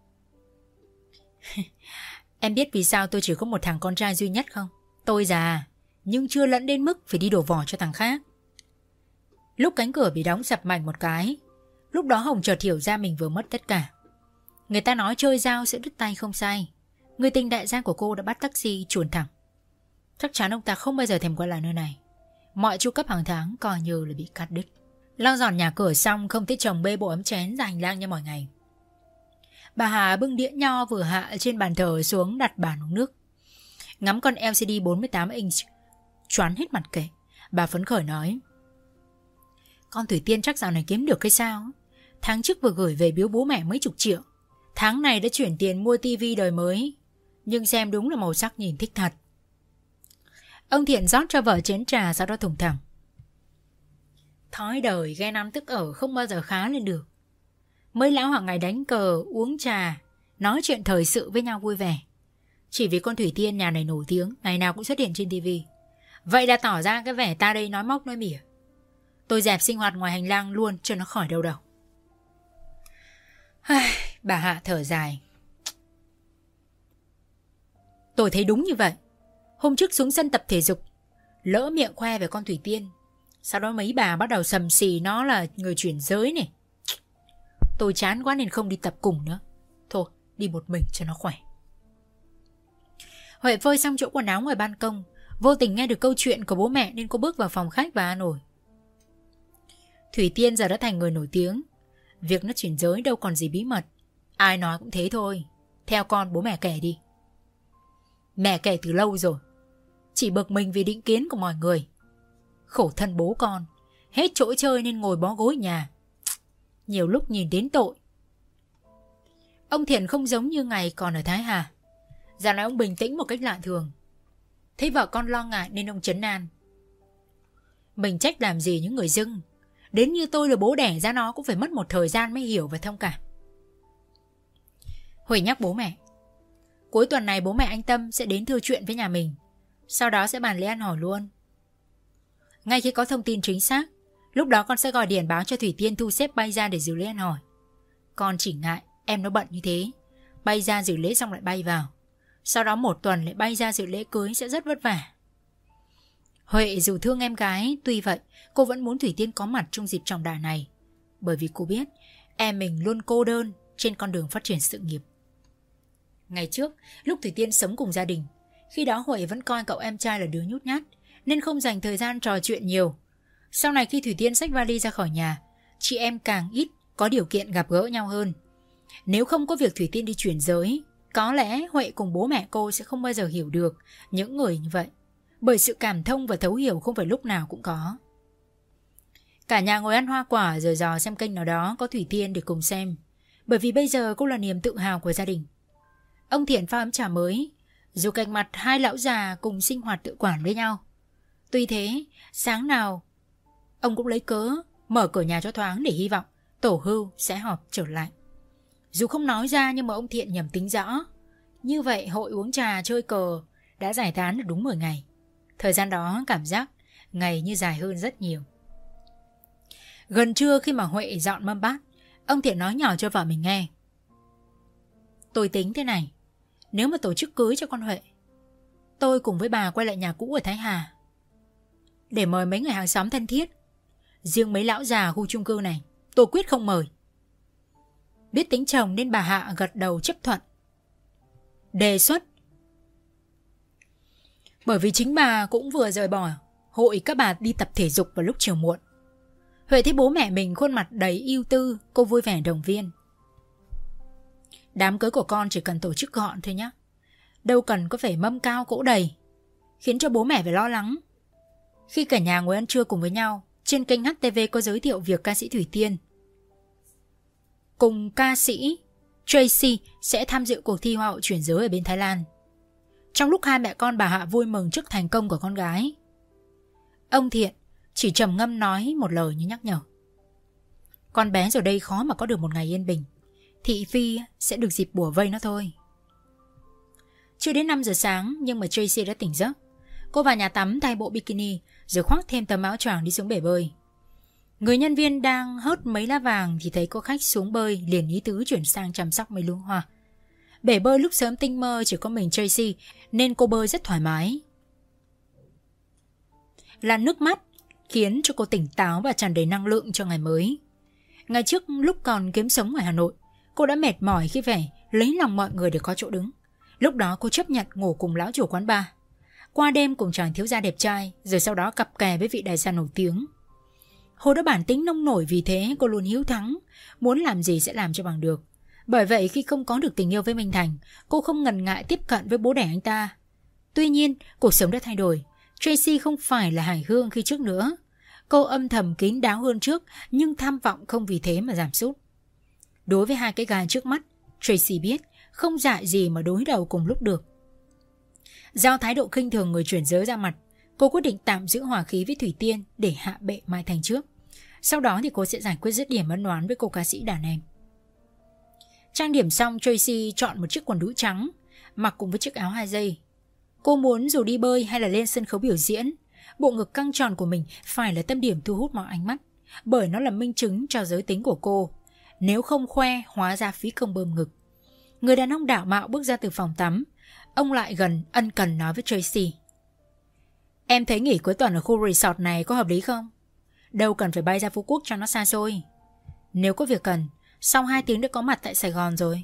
em biết vì sao tôi chỉ có một thằng con trai duy nhất không? Tôi già nhưng chưa lẫn đến mức phải đi đổ vỏ cho thằng khác. Lúc cánh cửa bị đóng sập mạnh một cái, lúc đó Hồng chợt hiểu ra mình vừa mất tất cả. Người ta nói chơi dao sẽ đứt tay không sai. Người tình đại gia của cô đã bắt taxi chuồn thẳng. Chắc chắn ông ta không bao giờ thèm quay lại nơi này. Mọi chu cấp hàng tháng coi như là bị cắt đứt. Lau dọn nhà cửa xong, không thấy chồng bê bộ ấm chén ra hành lang như mọi ngày. Bà Hà bưng đĩa nho vừa hạ trên bàn thờ xuống đặt bàn uống nước. Ngắm con lờ xê đê bốn mươi tám inch choán hết mặt kệ, bà phấn khởi nói: con Thủy Tiên chắc dạo này kiếm được cái sao. Tháng trước vừa gửi về biếu bố mẹ mấy chục triệu, tháng này đã chuyển tiền mua tivi đời mới. Nhưng xem đúng là màu sắc nhìn thích thật. Ông Thiện rót cho vợ chén trà, sau đó thùng thẳng: thói đời ghen ăn tức ở không bao giờ khá lên được. Mấy lão hàng ngày đánh cờ, uống trà, nói chuyện thời sự với nhau vui vẻ. Chỉ vì con Thủy Tiên nhà này nổi tiếng, ngày nào cũng xuất hiện trên tivi. Vậy là tỏ ra cái vẻ ta đây nói móc nói mỉa. Tôi dẹp sinh hoạt ngoài hành lang luôn cho nó khỏi đau đầu. Bà Hạ thở dài. Tôi thấy đúng như vậy. Hôm trước xuống sân tập thể dục, lỡ miệng khoe về con Thủy Tiên. Sau đó mấy bà bắt đầu sầm xì nó là người chuyển giới này. Tôi chán quá nên không đi tập cùng nữa. Thôi, đi một mình cho nó khỏe. Huệ phơi xong chỗ quần áo ngoài ban công, vô tình nghe được câu chuyện của bố mẹ nên cô bước vào phòng khách và an ủi. Thủy Tiên giờ đã thành người nổi tiếng. Việc nó chuyển giới đâu còn gì bí mật. Ai nói cũng thế thôi. Theo con bố mẹ kể đi. Mẹ kể từ lâu rồi. Chỉ bực mình vì định kiến của mọi người. Khổ thân bố con, hết chỗ chơi nên ngồi bó gối nhà. Nhiều lúc nhìn đến tội. Ông Thiện không giống như ngày còn ở Thái Hà. Dạo này ông bình tĩnh một cách lạ thường. Thấy vợ con lo ngại nên ông trấn an. Mình trách làm gì những người dưng. Đến như tôi là bố đẻ ra nó cũng phải mất một thời gian mới hiểu và thông cảm. Huệ nhắc bố mẹ. Cuối tuần này bố mẹ anh Tâm sẽ đến thư chuyện với nhà mình. Sau đó sẽ bàn lễ ăn hỏi luôn. Ngay khi có thông tin chính xác, lúc đó con sẽ gọi điện báo cho Thủy Tiên thu xếp bay ra để dự lễ ăn hỏi. Con chỉ ngại em nó bận như thế, bay ra dự lễ xong lại bay vào. Sau đó một tuần lại bay ra dự lễ cưới sẽ rất vất vả. Huệ dù thương em gái, tuy vậy cô vẫn muốn Thủy Tiên có mặt trong dịp trọng đại này. Bởi vì cô biết em mình luôn cô đơn trên con đường phát triển sự nghiệp. Ngày trước, lúc Thủy Tiên sống cùng gia đình, khi đó Huệ vẫn coi cậu em trai là đứa nhút nhát nên không dành thời gian trò chuyện nhiều. Sau này khi Thủy Tiên xách vali ra khỏi nhà, chị em càng ít có điều kiện gặp gỡ nhau hơn. Nếu không có việc Thủy Tiên đi chuyển giới, có lẽ Huệ cùng bố mẹ cô sẽ không bao giờ hiểu được những người như vậy. Bởi sự cảm thông và thấu hiểu không phải lúc nào cũng có. Cả nhà ngồi ăn hoa quả rồi dò xem kênh nào đó có Thủy Tiên để cùng xem. Bởi vì bây giờ cô là niềm tự hào của gia đình. Ông Thiện pha ấm trà mới, dù cạnh mặt hai lão già cùng sinh hoạt tự quản với nhau. Tuy thế, sáng nào ông cũng lấy cớ mở cửa nhà cho thoáng để hy vọng tổ hưu sẽ họp trở lại. Dù không nói ra nhưng mà ông Thiện nhầm tính rõ. Như vậy hội uống trà chơi cờ đã giải tán được đúng mười ngày. Thời gian đó cảm giác ngày như dài hơn rất nhiều. Gần trưa khi mà Huệ dọn mâm bát, ông Thiện nói nhỏ cho vợ mình nghe. Tôi tính thế này, nếu mà tổ chức cưới cho con Huệ, tôi cùng với bà quay lại nhà cũ ở Thái Hà để mời mấy người hàng xóm thân thiết. Riêng mấy lão già khu chung cư này tôi quyết không mời. Biết tính chồng nên bà Hạ gật đầu chấp thuận đề xuất. Bởi vì chính bà cũng vừa rời bỏ hội các bà đi tập thể dục vào lúc chiều muộn. Huệ thấy bố mẹ mình khuôn mặt đầy ưu tư, cô vui vẻ động viên. Đám cưới của con chỉ cần tổ chức gọn thôi nhé. Đâu cần có phải mâm cao cỗ đầy, khiến cho bố mẹ phải lo lắng. Khi cả nhà ngồi ăn trưa cùng với nhau, trên kênh hát tê vê có giới thiệu việc ca sĩ Thủy Tiên cùng ca sĩ Tracy sẽ tham dự cuộc thi Hoa hậu chuyển giới ở bên Thái Lan. Trong lúc hai mẹ con bà Hạ vui mừng trước thành công của con gái, ông Thiện chỉ trầm ngâm nói một lời như nhắc nhở. Con bé rồi đây khó mà có được một ngày yên bình. Thị phi sẽ được dịp bủa vây nó thôi. Chưa đến năm giờ sáng nhưng mà Tracy đã tỉnh giấc. Cô vào nhà tắm thay bộ bikini rồi khoác thêm tấm áo choàng đi xuống bể bơi. Người nhân viên đang hớt mấy lá vàng thì thấy có khách xuống bơi, liền ý tứ chuyển sang chăm sóc mấy luống hoa. Bể bơi lúc sớm tinh mơ chỉ có mình Tracy nên cô bơi rất thoải mái. Là nước mắt khiến cho cô tỉnh táo và tràn đầy năng lượng cho ngày mới. Ngày trước lúc còn kiếm sống ngoài Hà Nội, cô đã mệt mỏi khi phải lấy lòng mọi người để có chỗ đứng. Lúc đó cô chấp nhận ngủ cùng lão chủ quán bar, qua đêm cùng chàng thiếu gia đẹp trai, rồi sau đó cặp kè với vị đại gia nổi tiếng. Hồi đó bản tính nông nổi, vì thế cô luôn hiếu thắng, muốn làm gì sẽ làm cho bằng được. Bởi vậy khi không có được tình yêu với Minh Thành, cô không ngần ngại tiếp cận với bố đẻ anh ta. Tuy nhiên, cuộc sống đã thay đổi. Tracy không phải là hài hương khi trước nữa. Cô âm thầm kín đáo hơn trước, nhưng tham vọng không vì thế mà giảm sút. Đối với hai cái gai trước mắt, Tracy biết không dại gì mà đối đầu cùng lúc được. Giao thái độ khinh thường người chuyển giới ra mặt, cô quyết định tạm giữ hòa khí với Thủy Tiên để hạ bệ Mai Thành trước. Sau đó thì cô sẽ giải quyết dứt điểm ân oán với cô ca sĩ đàn em. Trang điểm xong, Tracy chọn một chiếc quần đũi trắng, mặc cùng với chiếc áo hai dây. Cô muốn dù đi bơi hay là lên sân khấu biểu diễn, bộ ngực căng tròn của mình phải là tâm điểm thu hút mọi ánh mắt, bởi nó là minh chứng cho giới tính của cô. Nếu không khoe, hóa ra phí công bơm ngực. Người đàn ông đạo mạo bước ra từ phòng tắm. Ông lại gần ân cần nói với Tracy. Em thấy nghỉ cuối tuần ở khu resort này có hợp lý không? Đâu cần phải bay ra Phú Quốc cho nó xa xôi. Nếu có việc cần, sau hai tiếng đã có mặt tại Sài Gòn rồi.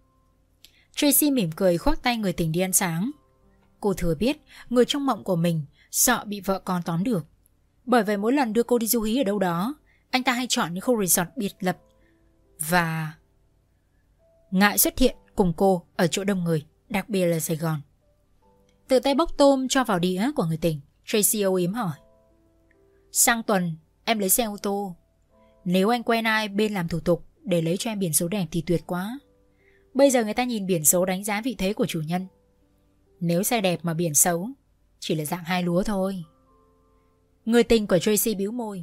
Tracy mỉm cười khoác tay người tình đi ăn sáng. Cô thừa biết người trong mộng của mình sợ bị vợ con tóm được. Bởi vậy mỗi lần đưa cô đi du hí ở đâu đó, anh ta hay chọn những khu resort biệt lập và ngại xuất hiện cùng cô ở chỗ đông người, đặc biệt là Sài Gòn. Tự tay bốc tôm cho vào đĩa của người tình, Tracy âu yếm hỏi. Sang tuần em lấy xe ô tô. Nếu anh quen ai bên làm thủ tục để lấy cho em biển số đẹp thì tuyệt quá. Bây giờ người ta nhìn biển số đánh giá vị thế của chủ nhân. Nếu xe đẹp mà biển xấu, chỉ là dạng hai lúa thôi. Người tình của Tracy bĩu môi.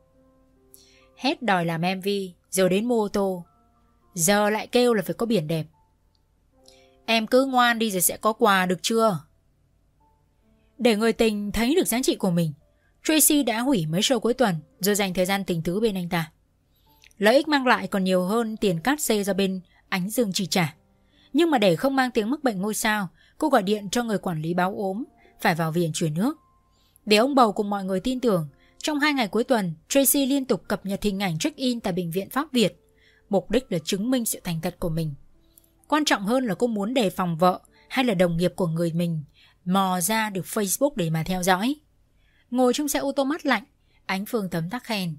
Hết đòi làm em vê rồi đến mua ô tô, giờ lại kêu là phải có biển đẹp. Em cứ ngoan đi rồi sẽ có quà được chưa? Để người tình thấy được giá trị của mình, Tracy đã hủy mấy show cuối tuần rồi dành thời gian tình tứ bên anh ta. Lợi ích mang lại còn nhiều hơn tiền cát xê do bên Ánh Dương chi trả. Nhưng mà để không mang tiếng mắc bệnh ngôi sao, cô gọi điện cho người quản lý báo ốm phải vào viện truyền nước. Để ông bầu cùng mọi người tin tưởng, trong hai ngày cuối tuần, Tracy liên tục cập nhật hình ảnh check-in tại Bệnh viện Pháp Việt. Mục đích là chứng minh sự thành thật của mình. Quan trọng hơn là cô muốn đề phòng vợ hay là đồng nghiệp của người mình mò ra được Facebook để mà theo dõi. Ngồi trong xe ô tô mát lạnh, Ánh Phương tấm tắc khen.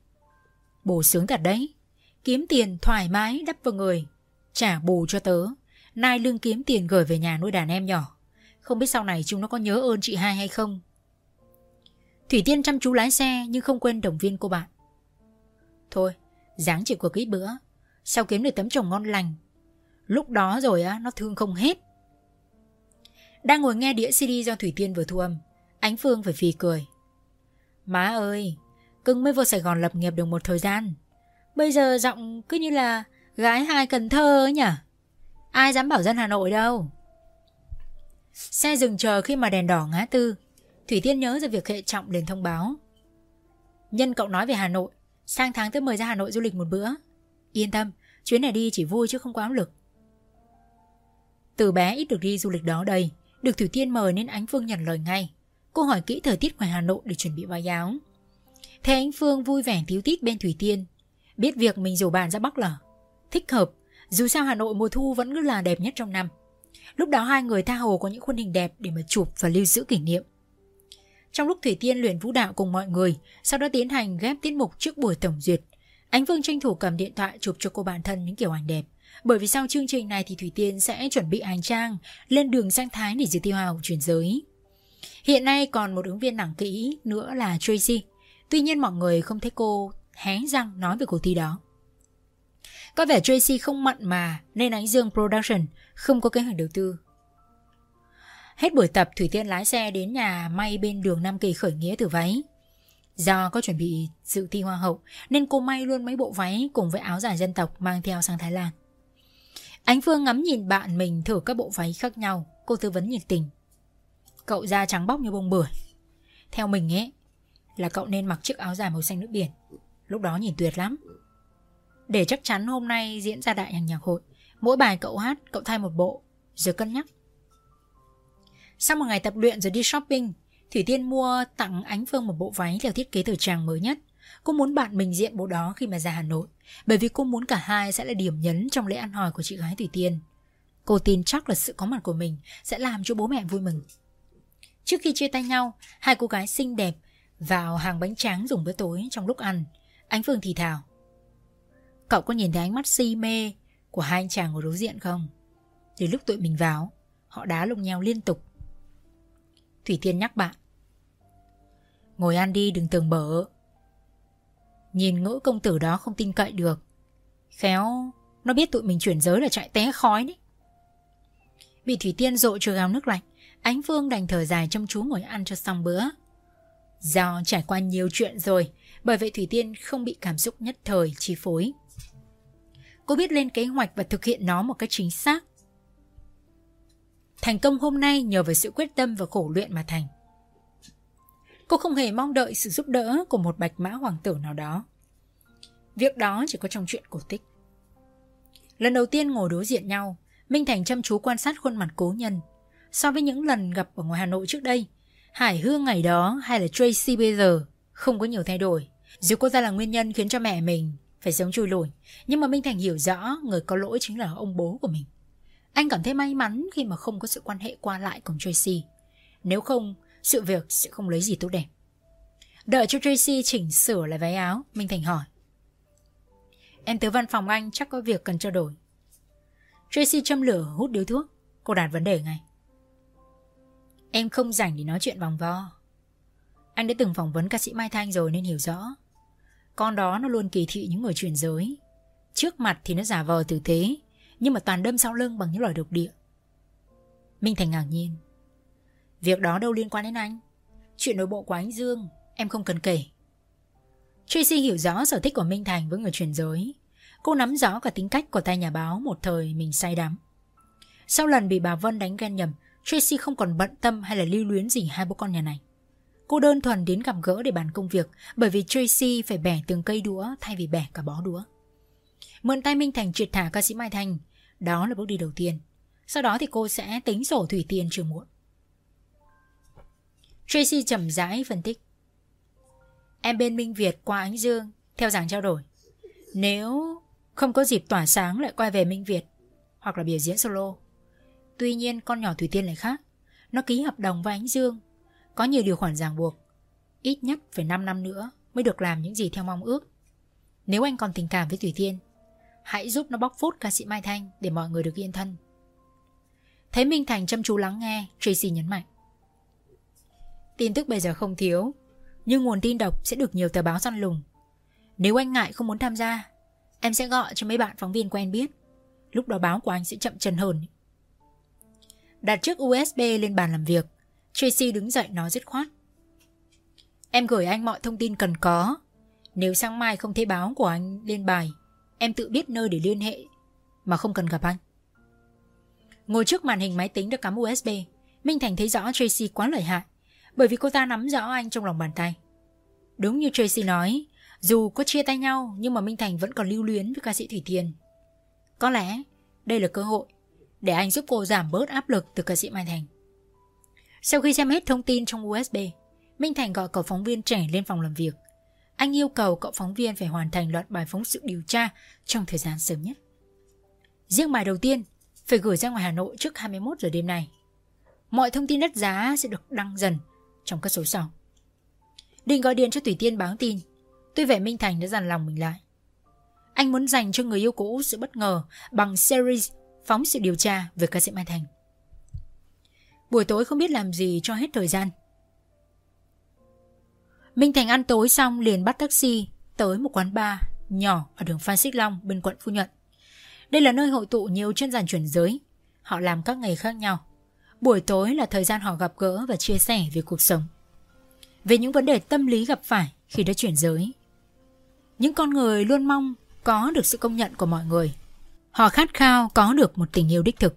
Bồ sướng thật đấy. Kiếm tiền thoải mái đắp vào người, trả bù cho tớ, nai lương kiếm tiền gửi về nhà nuôi đàn em nhỏ. Không biết sau này chúng nó có nhớ ơn chị hai hay không. Thủy Tiên chăm chú lái xe nhưng không quên động viên cô bạn. Thôi, ráng chịu cuộc ít bữa, sao kiếm được tấm chồng ngon lành. Lúc đó rồi á, nó thương không hết. Đang ngồi nghe đĩa xê đê do Thủy Tiên vừa thu âm, Ánh Phương phải phì cười. Má ơi, cưng mới vô Sài Gòn lập nghiệp được một thời gian, bây giờ giọng cứ như là gái hai Cần Thơ ấy nhỉ. Ai dám bảo dân Hà Nội đâu. Xe dừng chờ khi mà đèn đỏ ngã tư. Thủy Tiên nhớ ra việc hệ trọng liền thông báo. Nhân cậu nói về Hà Nội, sang tháng tới mời ra Hà Nội du lịch một bữa. Yên tâm, chuyến này đi chỉ vui chứ không có áp lực. Từ bé ít được đi du lịch đó đây, được Thủy Tiên mời nên Ánh Phương nhận lời ngay. Cô hỏi kỹ thời tiết ngoài Hà Nội để chuẩn bị váy áo. Thế Ánh Phương vui vẻ tíu tít bên Thủy Tiên, biết việc mình rủ bạn ra Bắc là thích hợp, dù sao Hà Nội mùa thu vẫn cứ là đẹp nhất trong năm. Lúc đó hai người tha hồ có những khuôn hình đẹp để mà chụp và lưu giữ kỷ niệm. Trong lúc Thủy Tiên luyện vũ đạo cùng mọi người, sau đó tiến hành ghép tiết mục trước buổi tổng duyệt, Ánh Phương tranh thủ cầm điện thoại chụp cho cô bạn thân những kiểu ảnh đẹp. Bởi vì sau chương trình này thì Thủy Tiên sẽ chuẩn bị hành trang lên đường sang Thái để dự thi Hoa hậu chuyển giới. Hiện nay còn một ứng viên nặng kỹ nữa là Tracy. Tuy nhiên mọi người không thấy cô hé răng nói về cuộc thi đó. Có vẻ Tracy không mặn mà nên Ánh Dương Production không có kế hoạch đầu tư. Hết buổi tập, Thủy Tiên lái xe đến nhà may bên đường Nam Kỳ khởi nghĩa thử váy. Do có chuẩn bị dự thi Hoa hậu nên cô may luôn mấy bộ váy cùng với áo dài dân tộc mang theo sang Thái Lan. Ánh Phương ngắm nhìn bạn mình thử các bộ váy khác nhau. Cô tư vấn nhiệt tình. Cậu da trắng bóc như bông bưởi. Theo mình ấy là cậu nên mặc chiếc áo dài màu xanh nước biển, lúc đó nhìn tuyệt lắm. Để chắc chắn hôm nay diễn ra đại nhạc hội, mỗi bài cậu hát cậu thay một bộ, rồi cân nhắc. Sau một ngày tập luyện rồi đi shopping, Thủy Tiên mua tặng Ánh Phương một bộ váy theo thiết kế thời trang mới nhất. Cô muốn bạn mình diện bộ đó khi mà ra Hà Nội, bởi vì cô muốn cả hai sẽ là điểm nhấn trong lễ ăn hỏi của chị gái Thủy Tiên. Cô tin chắc là sự có mặt của mình sẽ làm cho bố mẹ vui mừng. Trước khi chia tay nhau, hai cô gái xinh đẹp vào hàng bánh tráng dùng bữa tối. Trong lúc ăn, Ánh Phương thì thào. Cậu có nhìn thấy ánh mắt si mê của hai anh chàng ngồi đối diện không? Từ lúc tụi mình vào, họ đá lung nhau liên tục. Thủy Tiên nhắc bạn. Ngồi ăn đi, đừng tưởng bở. Nhìn ngữ công tử đó không tin cậy được. Khéo nó biết tụi mình chuyển giới là chạy té khói đấy. Bị Thủy Tiên dội cho gáo nước lạnh, Ánh Phương đành thở dài chăm chú ngồi ăn cho xong bữa. Do trải qua nhiều chuyện rồi, bởi vậy Thủy Tiên không bị cảm xúc nhất thời chi phối. Cô biết lên kế hoạch và thực hiện nó một cách chính xác. Thành công hôm nay nhờ vào sự quyết tâm và khổ luyện mà thành. Cô không hề mong đợi sự giúp đỡ của một bạch mã hoàng tử nào đó. Việc đó chỉ có trong chuyện cổ tích. Lần đầu tiên ngồi đối diện nhau, Minh Thành chăm chú quan sát khuôn mặt cố nhân. So với những lần gặp ở ngoài Hà Nội trước đây, Hải Hương ngày đó hay là Tracy bây giờ không có nhiều thay đổi. Dù cô ta là nguyên nhân khiến cho mẹ mình phải sống chui lủi, nhưng mà Minh Thành hiểu rõ người có lỗi chính là ông bố của mình. Anh cảm thấy may mắn khi mà không có sự quan hệ qua lại cùng Tracy. Nếu không, sự việc sẽ không lấy gì tốt đẹp. Đợi cho Tracy chỉnh sửa lại váy áo, Minh Thành hỏi: Em tới văn phòng anh chắc có việc cần trao đổi. Tracy châm lửa hút điếu thuốc. Cô đặt vấn đề ngay: Em không rảnh để nói chuyện vòng vo. Anh đã từng phỏng vấn ca sĩ Mai Thanh rồi nên hiểu rõ. Con đó nó luôn kỳ thị những người chuyển giới. Trước mặt thì nó giả vờ tử tế, nhưng mà toàn đâm sau lưng bằng những lời độc địa. Minh Thành ngạc nhiên: Việc đó đâu liên quan đến anh. Chuyện nội bộ của anh Dương em không cần kể. Tracy hiểu rõ sở thích của Minh Thành với người chuyển giới. Cô nắm rõ cả tính cách của tay nhà báo một thời mình say đắm. Sau lần bị bà Vân đánh ghen nhầm, Tracy không còn bận tâm hay là lưu luyến gì hai bố con nhà này. Cô đơn thuần đến gặp gỡ để bàn công việc, bởi vì Tracy phải bẻ từng cây đũa thay vì bẻ cả bó đũa. Mượn tay Minh Thành triệt thả ca sĩ Mai Thanh, đó là bước đi đầu tiên. Sau đó thì cô sẽ tính sổ thủy tiền chưa muộn. Tracy chậm rãi phân tích: Em bên Minh Việt qua Ánh Dương theo dáng trao đổi. Nếu không có dịp tỏa sáng lại quay về Minh Việt, hoặc là biểu diễn solo. Tuy nhiên con nhỏ Thủy Tiên lại khác. Nó ký hợp đồng với Ánh Dương, có nhiều điều khoản ràng buộc. Ít nhất phải năm năm nữa mới được làm những gì theo mong ước. Nếu anh còn tình cảm với Thủy Tiên, hãy giúp nó bóc phốt ca sĩ Mai Thanh để mọi người được yên thân. Thấy Minh Thành chăm chú lắng nghe, Tracy nhấn mạnh: Tin tức bây giờ không thiếu, nhưng nguồn tin độc sẽ được nhiều tờ báo săn lùng. Nếu anh ngại không muốn tham gia, em sẽ gọi cho mấy bạn phóng viên quen biết. Lúc đó báo của anh sẽ chậm chân hơn. Đặt chiếc u ét bê lên bàn làm việc, Tracy đứng dậy nói dứt khoát: Em gửi anh mọi thông tin cần có. Nếu sáng mai không thấy báo của anh lên bài, em tự biết nơi để liên hệ mà không cần gặp anh. Ngồi trước màn hình máy tính được cắm u ét bê, Minh Thành thấy rõ Tracy quá lợi hại, bởi vì cô ta nắm rõ anh trong lòng bàn tay. Đúng như Tracy nói, dù có chia tay nhau nhưng mà Minh Thành vẫn còn lưu luyến với ca sĩ Thủy Tiên. Có lẽ đây là cơ hội để anh giúp cô giảm bớt áp lực từ ca sĩ Mai Thành. Sau khi xem hết thông tin trong u ét bê, Minh Thành gọi cậu phóng viên trẻ lên phòng làm việc. Anh yêu cầu cậu phóng viên phải hoàn thành loạt bài phóng sự điều tra trong thời gian sớm nhất. Riêng bài đầu tiên phải gửi ra ngoài Hà Nội trước hai mươi mốt giờ đêm nay. Mọi thông tin đắt giá sẽ được đăng dần trong các số sau. Định gọi điện cho Thủy Tiên báo tin, tuy vậy Minh Thành đã dằn lòng mình lại. Anh muốn dành cho người yêu cũ sự bất ngờ bằng series phóng sự điều tra về ca sĩ Mai Thành. Buổi tối không biết làm gì cho hết thời gian, Minh Thành ăn tối xong liền bắt taxi tới một quán bar nhỏ ở đường Phan Xích Long bên quận Phú Nhuận. Đây là nơi hội tụ nhiều chuyên gia chuyển giới. Họ làm các nghề khác nhau. Buổi tối là thời gian họ gặp gỡ và chia sẻ về cuộc sống, về những vấn đề tâm lý gặp phải khi đã chuyển giới. Những con người luôn mong có được sự công nhận của mọi người. Họ khát khao có được một tình yêu đích thực.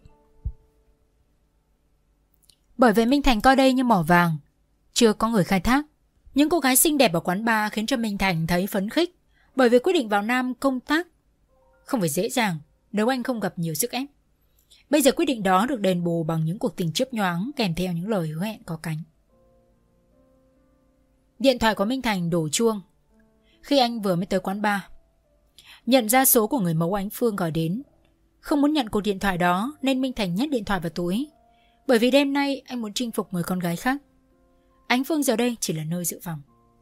Bởi vậy Minh Thành coi đây như mỏ vàng, chưa có người khai thác. Những cô gái xinh đẹp ở quán bar khiến cho Minh Thành thấy phấn khích, bởi vì quyết định vào Nam công tác không phải dễ dàng nếu anh không gặp nhiều sức ép. Bây giờ quyết định đó được đền bù bằng những cuộc tình chớp nhoáng kèm theo những lời hứa hẹn có cánh. Điện thoại của Minh Thành đổ chuông khi anh vừa mới tới quán bar. Nhận ra số của người mẫu Ánh Phương gọi đến. Không muốn nhận cuộc điện thoại đó nên Minh Thành nhét điện thoại vào túi, bởi vì đêm nay anh muốn chinh phục người con gái khác. Ánh Phương giờ đây chỉ là nơi dự phòng.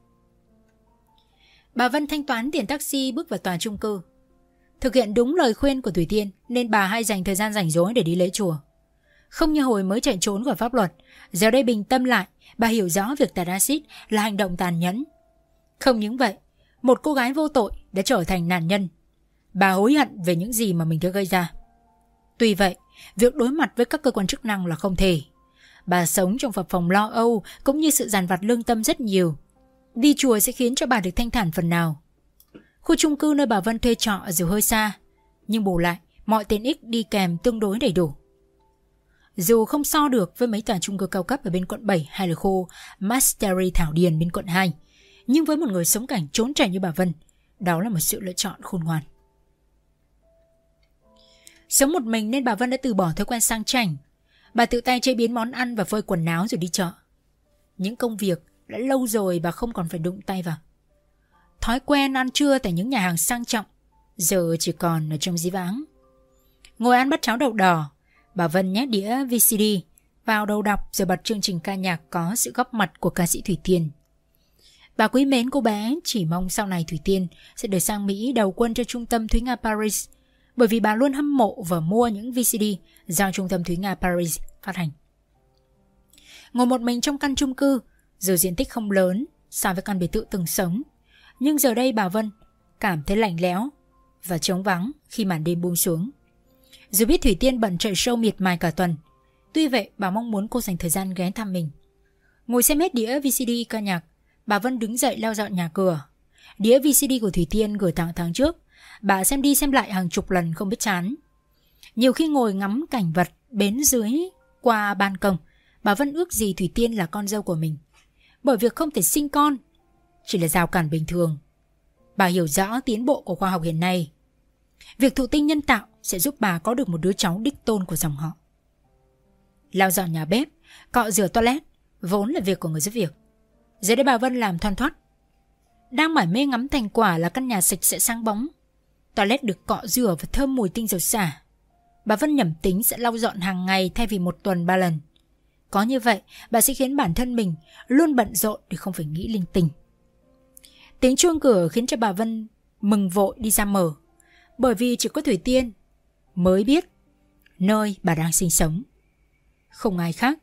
Bà Vân thanh toán tiền taxi bước vào tòa chung cư. Thực hiện đúng lời khuyên của Thủy Tiên nên bà hay dành thời gian rảnh rỗi để đi lễ chùa. Không như hồi mới chạy trốn khỏi pháp luật, giờ đây bình tâm lại, bà hiểu rõ việc tạt axit là hành động tàn nhẫn. Không những vậy, một cô gái vô tội đã trở thành nạn nhân. Bà hối hận về những gì mà mình đã gây ra. Tuy vậy, việc đối mặt với các cơ quan chức năng là không thể. Bà sống trong phập phồng lo âu cũng như sự dằn vặt lương tâm rất nhiều. Đi chùa sẽ khiến cho bà được thanh thản phần nào. Khu chung cư nơi bà Vân thuê trọ dù hơi xa, nhưng bù lại mọi tiện ích đi kèm tương đối đầy đủ. Dù không so được với mấy tòa chung cư cao cấp ở bên quận bảy hay là khu Mastery Thảo Điền bên quận hai, nhưng với một người sống cảnh trốn chạy như bà Vân, đó là một sự lựa chọn khôn ngoan. Sống một mình nên bà Vân đã từ bỏ thói quen sang chảnh. Bà tự tay chế biến món ăn và phơi quần áo rồi đi chợ. Những công việc đã lâu rồi bà không còn phải đụng tay vào. Thói quen ăn trưa tại những nhà hàng sang trọng giờ chỉ còn ở trong dĩ vãng. Ngồi ăn bát cháo đậu đỏ, bà Vân nhét đĩa vê xê đê vào đầu đọc rồi bật chương trình ca nhạc có sự góp mặt của ca sĩ Thủy Tiên. Bà quý mến cô bé, chỉ mong sau này Thủy Tiên sẽ được sang Mỹ đầu quân cho trung tâm Thúy Nga Paris, bởi vì bà luôn hâm mộ và mua những vê xê đê do trung tâm Thúy Nga Paris phát hành. Ngồi một mình trong căn chung cư, dù diện tích không lớn so với căn biệt thự từng sống, nhưng giờ đây bà Vân cảm thấy lạnh lẽo và trống vắng khi màn đêm buông xuống. Dù biết Thủy Tiên bận chạy show miệt mài cả tuần, tuy vậy bà mong muốn cô dành thời gian ghé thăm mình. Ngồi xem hết đĩa vê xê đê ca nhạc, bà Vân đứng dậy lau dọn nhà cửa. Đĩa vê xê đê của Thủy Tiên gửi tặng tháng trước, bà xem đi xem lại hàng chục lần không biết chán. Nhiều khi ngồi ngắm cảnh vật bến dưới qua ban công, bà Vân ước gì Thủy Tiên là con dâu của mình. Bởi việc không thể sinh con chỉ là rào cản bình thường. Bà hiểu rõ tiến bộ của khoa học hiện nay. Việc thụ tinh nhân tạo sẽ giúp bà có được một đứa cháu đích tôn của dòng họ. Lau dọn nhà bếp, cọ rửa toilet vốn là việc của người giúp việc. Giờ đây bà Vân làm thoăn thoắt. Đang mải mê ngắm thành quả là căn nhà sạch sẽ sáng bóng. Toilet được cọ rửa và thơm mùi tinh dầu xả. Bà Vân nhẩm tính sẽ lau dọn hàng ngày thay vì một tuần ba lần. Có như vậy, bà sẽ khiến bản thân mình luôn bận rộn để không phải nghĩ linh tinh. Tiếng chuông cửa khiến cho bà Vân mừng vội đi ra mở, bởi vì chỉ có Thủy Tiên mới biết nơi bà đang sinh sống. Không ai khác.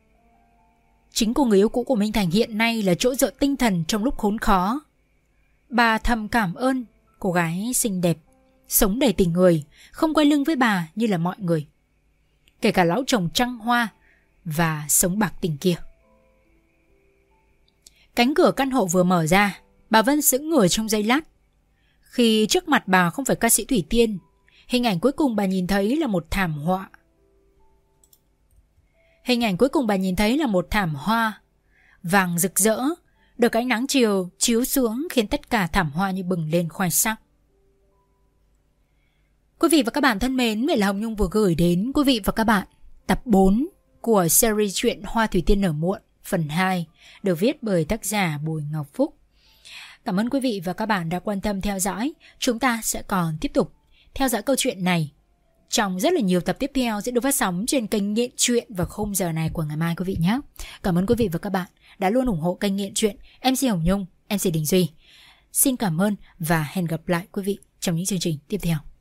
Chính cô người yêu cũ của Minh Thành hiện nay là chỗ dựa tinh thần trong lúc khốn khó. Bà thầm cảm ơn cô gái xinh đẹp, sống đầy tình người, không quay lưng với bà như là mọi người, kể cả lão chồng trăng hoa và sống bạc tình kia. Cánh cửa căn hộ vừa mở ra, bà Vân sững người trong giây lát. Khi trước mặt bà không phải ca sĩ Thủy Tiên, hình ảnh cuối cùng bà nhìn thấy là một thảm họa. Hình ảnh cuối cùng bà nhìn thấy là một thảm hoa vàng rực rỡ, được ánh nắng chiều chiếu xuống khiến tất cả thảm hoa như bừng lên khoai sắc. Quý vị và các bạn thân mến, vậy là Hồng Nhung vừa gửi đến quý vị và các bạn tập bốn của series truyện Hoa Thủy Tiên nở muộn phần hai, được viết bởi tác giả Bùi Ngọc Phúc. Cảm ơn quý vị và các bạn đã quan tâm theo dõi. Chúng ta sẽ còn tiếp tục theo dõi câu chuyện này trong rất là nhiều tập tiếp theo sẽ được phát sóng trên kênh Nghiện Truyện vào khung giờ này của ngày mai quý vị nhé. Cảm ơn quý vị và các bạn đã luôn ủng hộ kênh Nghiện Truyện. em xê Hồng Nhung, em xê Đình Duy. Xin cảm ơn và hẹn gặp lại quý vị trong những chương trình tiếp theo.